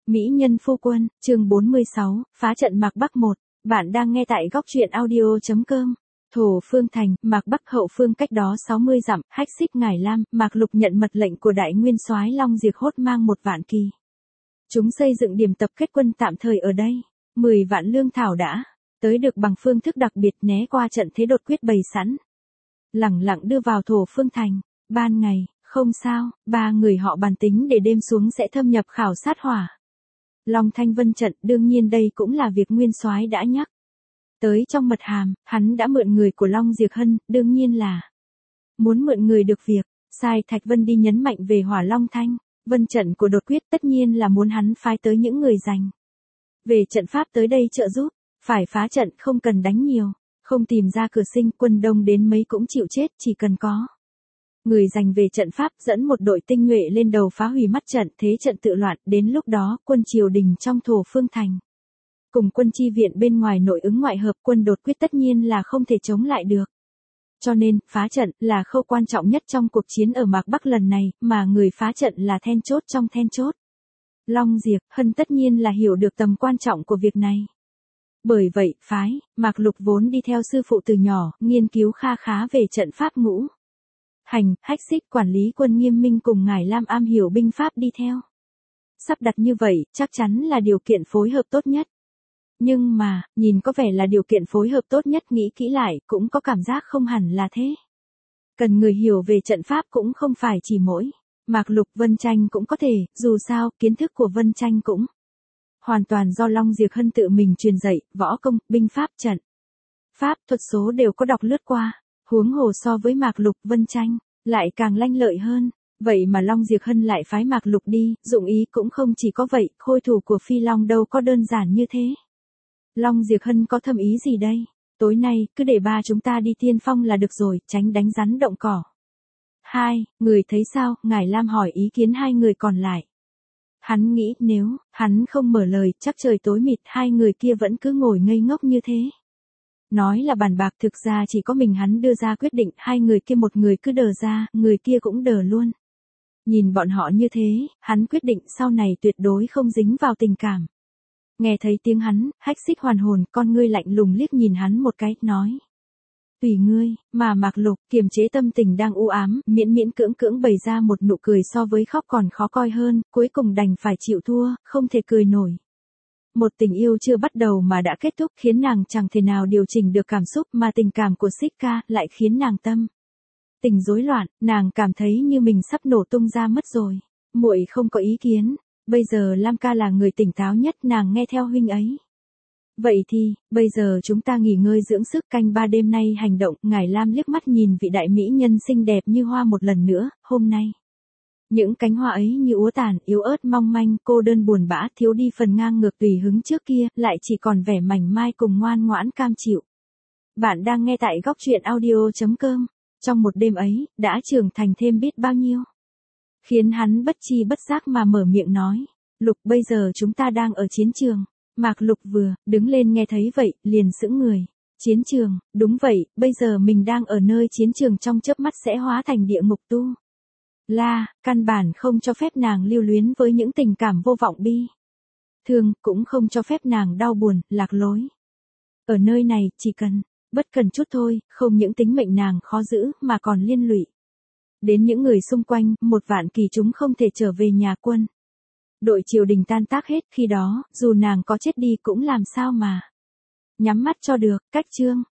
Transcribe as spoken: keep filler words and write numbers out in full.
Mỹ nhân phu quân, chương bốn mươi sáu, phá trận Mạc Bắc một. Bạn đang nghe tại góc truyện audio chấm com. Thổ Phương Thành, Mạc Bắc hậu phương cách đó sáu mươi dặm, hách xích Ngải Lam, Mạc Lục nhận mật lệnh của đại nguyên soái Long Diệp hốt mang một vạn kỳ. Chúng xây dựng điểm tập kết quân tạm thời ở đây. mười vạn lương thảo đã tới được bằng phương thức đặc biệt né qua trận thế đột quyết bày sẵn. Lẳng lặng đưa vào Thổ Phương Thành. Ban ngày, không sao, ba người họ bàn tính để đêm xuống sẽ thâm nhập khảo sát hỏa. Long Thanh Vân trận, đương nhiên đây cũng là việc nguyên soái đã nhắc. Tới trong mật hàm, hắn đã mượn người của Long Diệp Hân, đương nhiên là muốn mượn người được việc, sai Thạch Vân đi nhấn mạnh về hỏa Long Thanh Vân trận của đột quyết, tất nhiên là muốn hắn phái tới những người rành về trận pháp tới đây trợ giúp, phải phá trận không cần đánh nhiều, không tìm ra cửa sinh, quân đông đến mấy cũng chịu chết, chỉ cần có người dành về trận pháp dẫn một đội tinh nhuệ lên đầu phá hủy mắt trận, thế trận tự loạn, đến lúc đó quân triều đình trong Thổ Phương Thành cùng quân chi viện bên ngoài nội ứng ngoại hợp, quân đột quyết tất nhiên là không thể chống lại được. Cho nên, phá trận là khâu quan trọng nhất trong cuộc chiến ở Mạc Bắc lần này, mà người phá trận là then chốt trong then chốt. Long Diệp Hân tất nhiên là hiểu được tầm quan trọng của việc này. Bởi vậy, phái, Mạc Lục vốn đi theo sư phụ từ nhỏ, nghiên cứu kha khá về trận pháp ngũ hành, hách xích quản lý quân Nghiêm Minh cùng Ngải Lam am hiểu binh pháp đi theo. Sắp đặt như vậy, chắc chắn là điều kiện phối hợp tốt nhất. Nhưng mà, nhìn có vẻ là điều kiện phối hợp tốt nhất, nghĩ kỹ lại, cũng có cảm giác không hẳn là thế. Cần người hiểu về trận pháp cũng không phải chỉ mỗi Mạc Lục, Vân Tranh cũng có thể, dù sao, kiến thức của Vân Tranh cũng hoàn toàn do Long Diệp Hân tự mình truyền dạy, võ công, binh pháp, trận pháp, thuật số đều có đọc lướt qua. Huống hồ so với Mạc Lục, Vân Tranh lại càng lanh lợi hơn. Vậy mà Long Diệp Hân lại phái Mạc Lục đi, dụng ý cũng không chỉ có vậy, khôi thủ của Phi Long đâu có đơn giản như thế. Long Diệp Hân có thâm ý gì đây? Tối nay, cứ để ba chúng ta đi tiên phong là được rồi, tránh đánh rắn động cỏ. Hai, người thấy sao? Ngải Lam hỏi ý kiến hai người còn lại. Hắn nghĩ nếu, hắn không mở lời, chắc trời tối mịt, hai người kia vẫn cứ ngồi ngây ngốc như thế. Nói là bàn bạc, thực ra chỉ có mình hắn đưa ra quyết định, hai người kia một người cứ đờ ra, người kia cũng đờ luôn. Nhìn bọn họ như thế, hắn quyết định sau này tuyệt đối không dính vào tình cảm. Nghe thấy tiếng hắn, hách xích hoàn hồn, con ngươi lạnh lùng liếc nhìn hắn một cái, nói. Tùy ngươi, mà Mạc Lục, kiềm chế tâm tình đang u ám, miễn miễn cưỡng cưỡng bày ra một nụ cười so với khóc còn khó coi hơn, cuối cùng đành phải chịu thua, không thể cười nổi. Một tình yêu chưa bắt đầu mà đã kết thúc khiến nàng chẳng thể nào điều chỉnh được cảm xúc, mà tình cảm của Xích Ca lại khiến nàng tâm tình rối loạn, nàng cảm thấy như mình sắp nổ tung ra mất rồi. Muội không có ý kiến, bây giờ Lam ca là người tỉnh táo nhất, nàng nghe theo huynh ấy. Vậy thì, bây giờ chúng ta nghỉ ngơi dưỡng sức, canh ba đêm nay hành động. Ngải Lam liếc mắt nhìn vị đại mỹ nhân xinh đẹp như hoa một lần nữa, hôm nay. Những cánh hoa ấy như úa tàn, yếu ớt mong manh, cô đơn buồn bã, thiếu đi phần ngang ngược tùy hứng trước kia, lại chỉ còn vẻ mảnh mai cùng ngoan ngoãn cam chịu. Bạn đang nghe tại góc truyện audio chấm com. Trong một đêm ấy, đã trưởng thành thêm biết bao nhiêu. Khiến hắn bất chi bất giác mà mở miệng nói. Lục, bây giờ chúng ta đang ở chiến trường. Mạc Lục vừa đứng lên nghe thấy vậy, liền sững người. Chiến trường, đúng vậy, bây giờ mình đang ở nơi chiến trường, trong chớp mắt sẽ hóa thành địa ngục tu la, căn bản không cho phép nàng lưu luyến với những tình cảm vô vọng bi thương, cũng không cho phép nàng đau buồn, lạc lối. Ở nơi này, chỉ cần bất cần chút thôi, không những tính mệnh nàng khó giữ, mà còn liên lụy đến những người xung quanh. Một vạn kỳ chúng không thể trở về nhà, quân đội triều đình tan tác hết, khi đó, dù nàng có chết đi cũng làm sao mà nhắm mắt cho được. Cách chương